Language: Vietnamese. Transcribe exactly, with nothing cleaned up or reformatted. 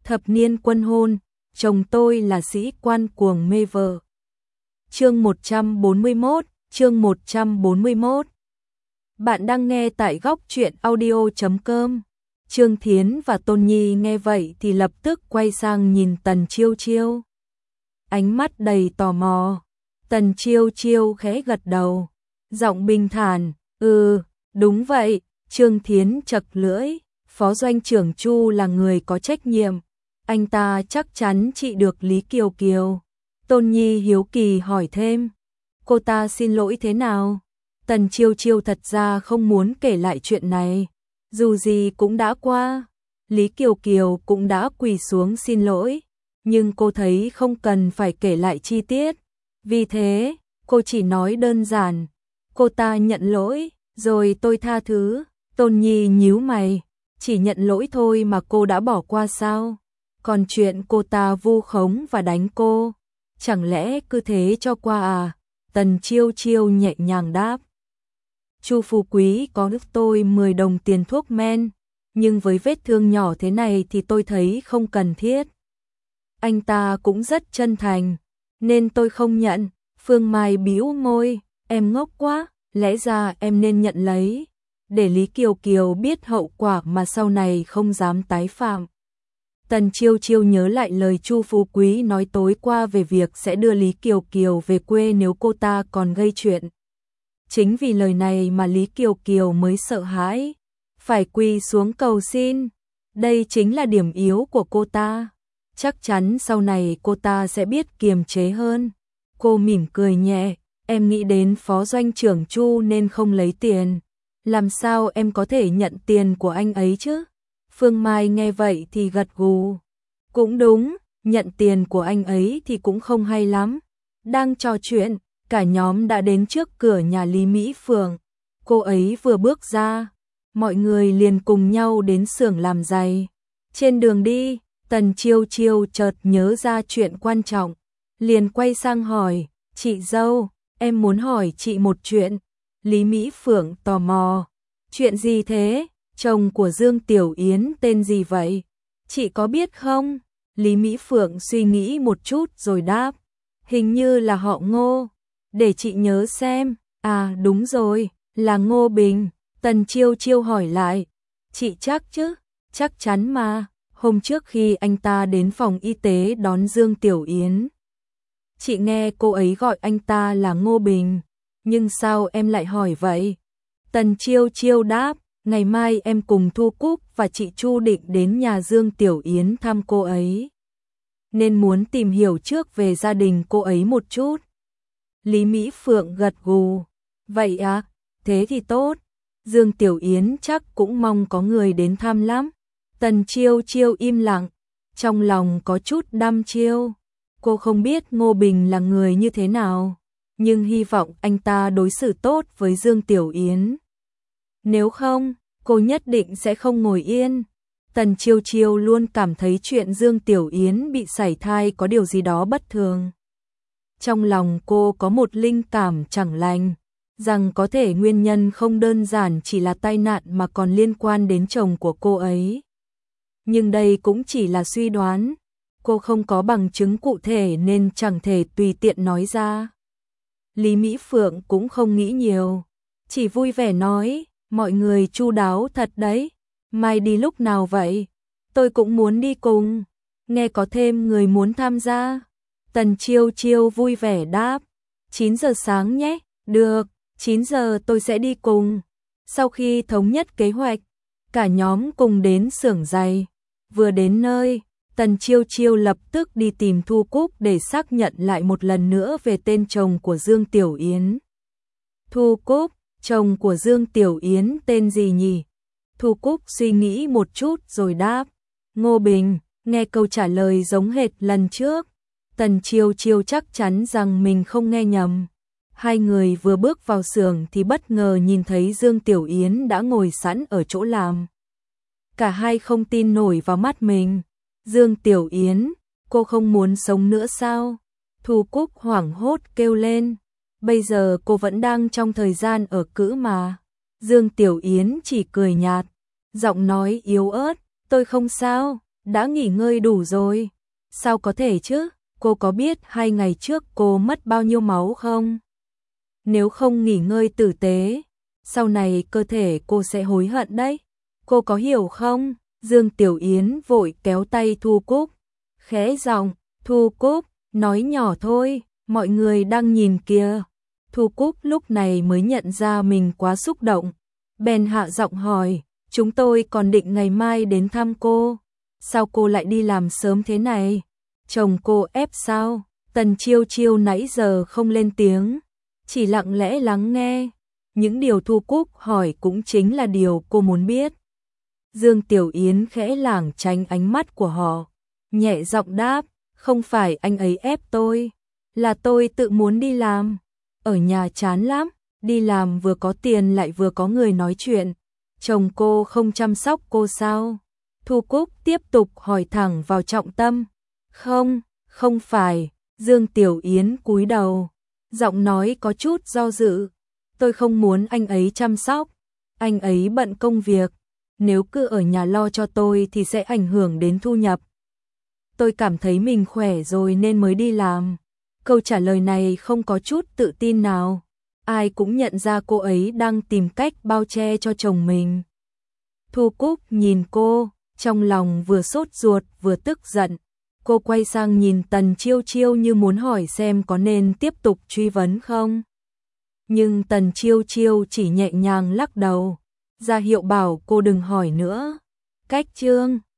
Thập niên quân hôn, chồng tôi là sĩ quan cuồng mê vợ. Chương một trăm bốn mươi mốt, chương một trăm bốn mươi mốt. Bạn đang nghe tại góc truyện audio chấm com. Trương Thiến và Tôn Nhi nghe vậy thì lập tức quay sang nhìn Tần Chiêu Chiêu. Ánh mắt đầy tò mò. Tần Chiêu Chiêu khẽ gật đầu, giọng bình thản, "Ừ, đúng vậy." Trương Thiến chật lưỡi, Phó Doanh trưởng Chu là người có trách nhiệm, anh ta chắc chắn trị được Lý Kiều Kiều. Tôn Nhi hiếu kỳ hỏi thêm, cô ta xin lỗi thế nào? Tần Chiêu Chiêu thật ra không muốn kể lại chuyện này, dù gì cũng đã qua, Lý Kiều Kiều cũng đã quỳ xuống xin lỗi, nhưng cô thấy không cần phải kể lại chi tiết, vì thế cô chỉ nói đơn giản, cô ta nhận lỗi, rồi tôi tha thứ. Tôn Nhi nhíu mày, chỉ nhận lỗi thôi mà cô đã bỏ qua sao? Còn chuyện cô ta vu khống và đánh cô, chẳng lẽ cứ thế cho qua à? Tần Chiêu Chiêu nhẹ nhàng đáp. Chu Phú Quý có giúp tôi mười đồng tiền thuốc men, nhưng với vết thương nhỏ thế này thì tôi thấy không cần thiết. Anh ta cũng rất chân thành, nên tôi không nhận. Phương Mai bĩu môi, em ngốc quá, lẽ ra em nên nhận lấy, để Lý Kiều Kiều biết hậu quả mà sau này không dám tái phạm. Tần Chiêu Chiêu nhớ lại lời Chu Phú Quý nói tối qua về việc sẽ đưa Lý Kiều Kiều về quê nếu cô ta còn gây chuyện. Chính vì lời này mà Lý Kiều Kiều mới sợ hãi, phải quỳ xuống cầu xin. Đây chính là điểm yếu của cô ta. Chắc chắn sau này cô ta sẽ biết kiềm chế hơn. Cô mỉm cười nhẹ, em nghĩ đến Phó Doanh trưởng Chu nên không lấy tiền. Làm sao em có thể nhận tiền của anh ấy chứ? Phương Mai nghe vậy thì gật gù. Cũng đúng, nhận tiền của anh ấy thì cũng không hay lắm. Đang trò chuyện, cả nhóm đã đến trước cửa nhà Lý Mỹ Phượng. Cô ấy vừa bước ra, mọi người liền cùng nhau đến xưởng làm giày. Trên đường đi, Tần Chiêu Chiêu chợt nhớ ra chuyện quan trọng, liền quay sang hỏi, chị dâu, em muốn hỏi chị một chuyện. Lý Mỹ Phượng tò mò, chuyện gì thế? Chồng của Dương Tiểu Yến tên gì vậy? Chị có biết không? Lý Mỹ Phượng suy nghĩ một chút rồi đáp, hình như là họ Ngô, để chị nhớ xem. À đúng rồi, là Ngô Bình. Tần Chiêu Chiêu hỏi lại, chị chắc chứ? Chắc chắn mà, hôm trước khi anh ta đến phòng y tế đón Dương Tiểu Yến, chị nghe cô ấy gọi anh ta là Ngô Bình, nhưng sao em lại hỏi vậy? Tần Chiêu Chiêu đáp, ngày mai em cùng Thu Cúc và chị Chu định đến nhà Dương Tiểu Yến thăm cô ấy, nên muốn tìm hiểu trước về gia đình cô ấy một chút. Lý Mỹ Phượng gật gù, vậy à, thế thì tốt, Dương Tiểu Yến chắc cũng mong có người đến thăm lắm. Tần Chiêu Chiêu im lặng, trong lòng có chút đăm chiêu. Cô không biết Ngô Bình là người như thế nào, nhưng hy vọng anh ta đối xử tốt với Dương Tiểu Yến. Nếu không, cô nhất định sẽ không ngồi yên. Tần Chiêu Chiêu luôn cảm thấy chuyện Dương Tiểu Yến bị sảy thai có điều gì đó bất thường. Trong lòng cô có một linh cảm chẳng lành, rằng có thể nguyên nhân không đơn giản chỉ là tai nạn mà còn liên quan đến chồng của cô ấy. Nhưng đây cũng chỉ là suy đoán, cô không có bằng chứng cụ thể nên chẳng thể tùy tiện nói ra. Lý Mỹ Phượng cũng không nghĩ nhiều, chỉ vui vẻ nói, mọi người chu đáo thật đấy, mai đi lúc nào vậy? Tôi cũng muốn đi cùng, nghe có thêm người muốn tham gia. Tần Chiêu Chiêu vui vẻ đáp, chín giờ sáng nhé, được, chín giờ tôi sẽ đi cùng. Sau khi thống nhất kế hoạch, cả nhóm cùng đến xưởng giày. Vừa đến nơi, Tần Chiêu Chiêu lập tức đi tìm Thu Cúc để xác nhận lại một lần nữa về tên chồng của Dương Tiểu Yến. Thu Cúc, chồng của Dương Tiểu Yến tên gì nhỉ? Thu Cúc suy nghĩ một chút rồi đáp, Ngô Bình. Nghe câu trả lời giống hệt lần trước, Tần Chiêu Chiêu chắc chắn rằng mình không nghe nhầm. Hai người vừa bước vào xưởng thì bất ngờ nhìn thấy Dương Tiểu Yến đã ngồi sẵn ở chỗ làm. Cả hai không tin nổi vào mắt mình. Dương Tiểu Yến, cô không muốn sống nữa sao? Thu Cúc hoảng hốt kêu lên. Bây giờ cô vẫn đang trong thời gian ở cữ mà. Dương Tiểu Yến chỉ cười nhạt, giọng nói yếu ớt, tôi không sao, đã nghỉ ngơi đủ rồi. Sao có thể chứ, cô có biết hai ngày trước cô mất bao nhiêu máu không? Nếu không nghỉ ngơi tử tế, sau này cơ thể cô sẽ hối hận đấy. Cô có hiểu không? Dương Tiểu Yến vội kéo tay Thu Cúc, khẽ giọng, Thu Cúc, nói nhỏ thôi, mọi người đang nhìn kìa. Thu Cúc lúc này mới nhận ra mình quá xúc động, bèn hạ giọng hỏi, chúng tôi còn định ngày mai đến thăm cô, sao cô lại đi làm sớm thế này? Chồng cô ép sao? Tần Chiêu Chiêu nãy giờ không lên tiếng, chỉ lặng lẽ lắng nghe. Những điều Thu Cúc hỏi cũng chính là điều cô muốn biết. Dương Tiểu Yến khẽ lảng tránh ánh mắt của họ, nhẹ giọng đáp, không phải anh ấy ép tôi, là tôi tự muốn đi làm. Ở nhà chán lắm, đi làm vừa có tiền lại vừa có người nói chuyện. Chồng cô không chăm sóc cô sao? Thu Cúc tiếp tục hỏi thẳng vào trọng tâm. Không, không phải. Dương Tiểu Yến cúi đầu, giọng nói có chút do dự. Tôi không muốn anh ấy chăm sóc, anh ấy bận công việc. Nếu cứ ở nhà lo cho tôi thì sẽ ảnh hưởng đến thu nhập. Tôi cảm thấy mình khỏe rồi nên mới đi làm. Câu trả lời này không có chút tự tin nào. Ai cũng nhận ra cô ấy đang tìm cách bao che cho chồng mình. Thu Cúc nhìn cô, trong lòng vừa sốt ruột vừa tức giận. Cô quay sang nhìn Tần Chiêu Chiêu như muốn hỏi xem có nên tiếp tục truy vấn không. Nhưng Tần Chiêu Chiêu chỉ nhẹ nhàng lắc đầu, ra hiệu bảo cô đừng hỏi nữa. Cách chương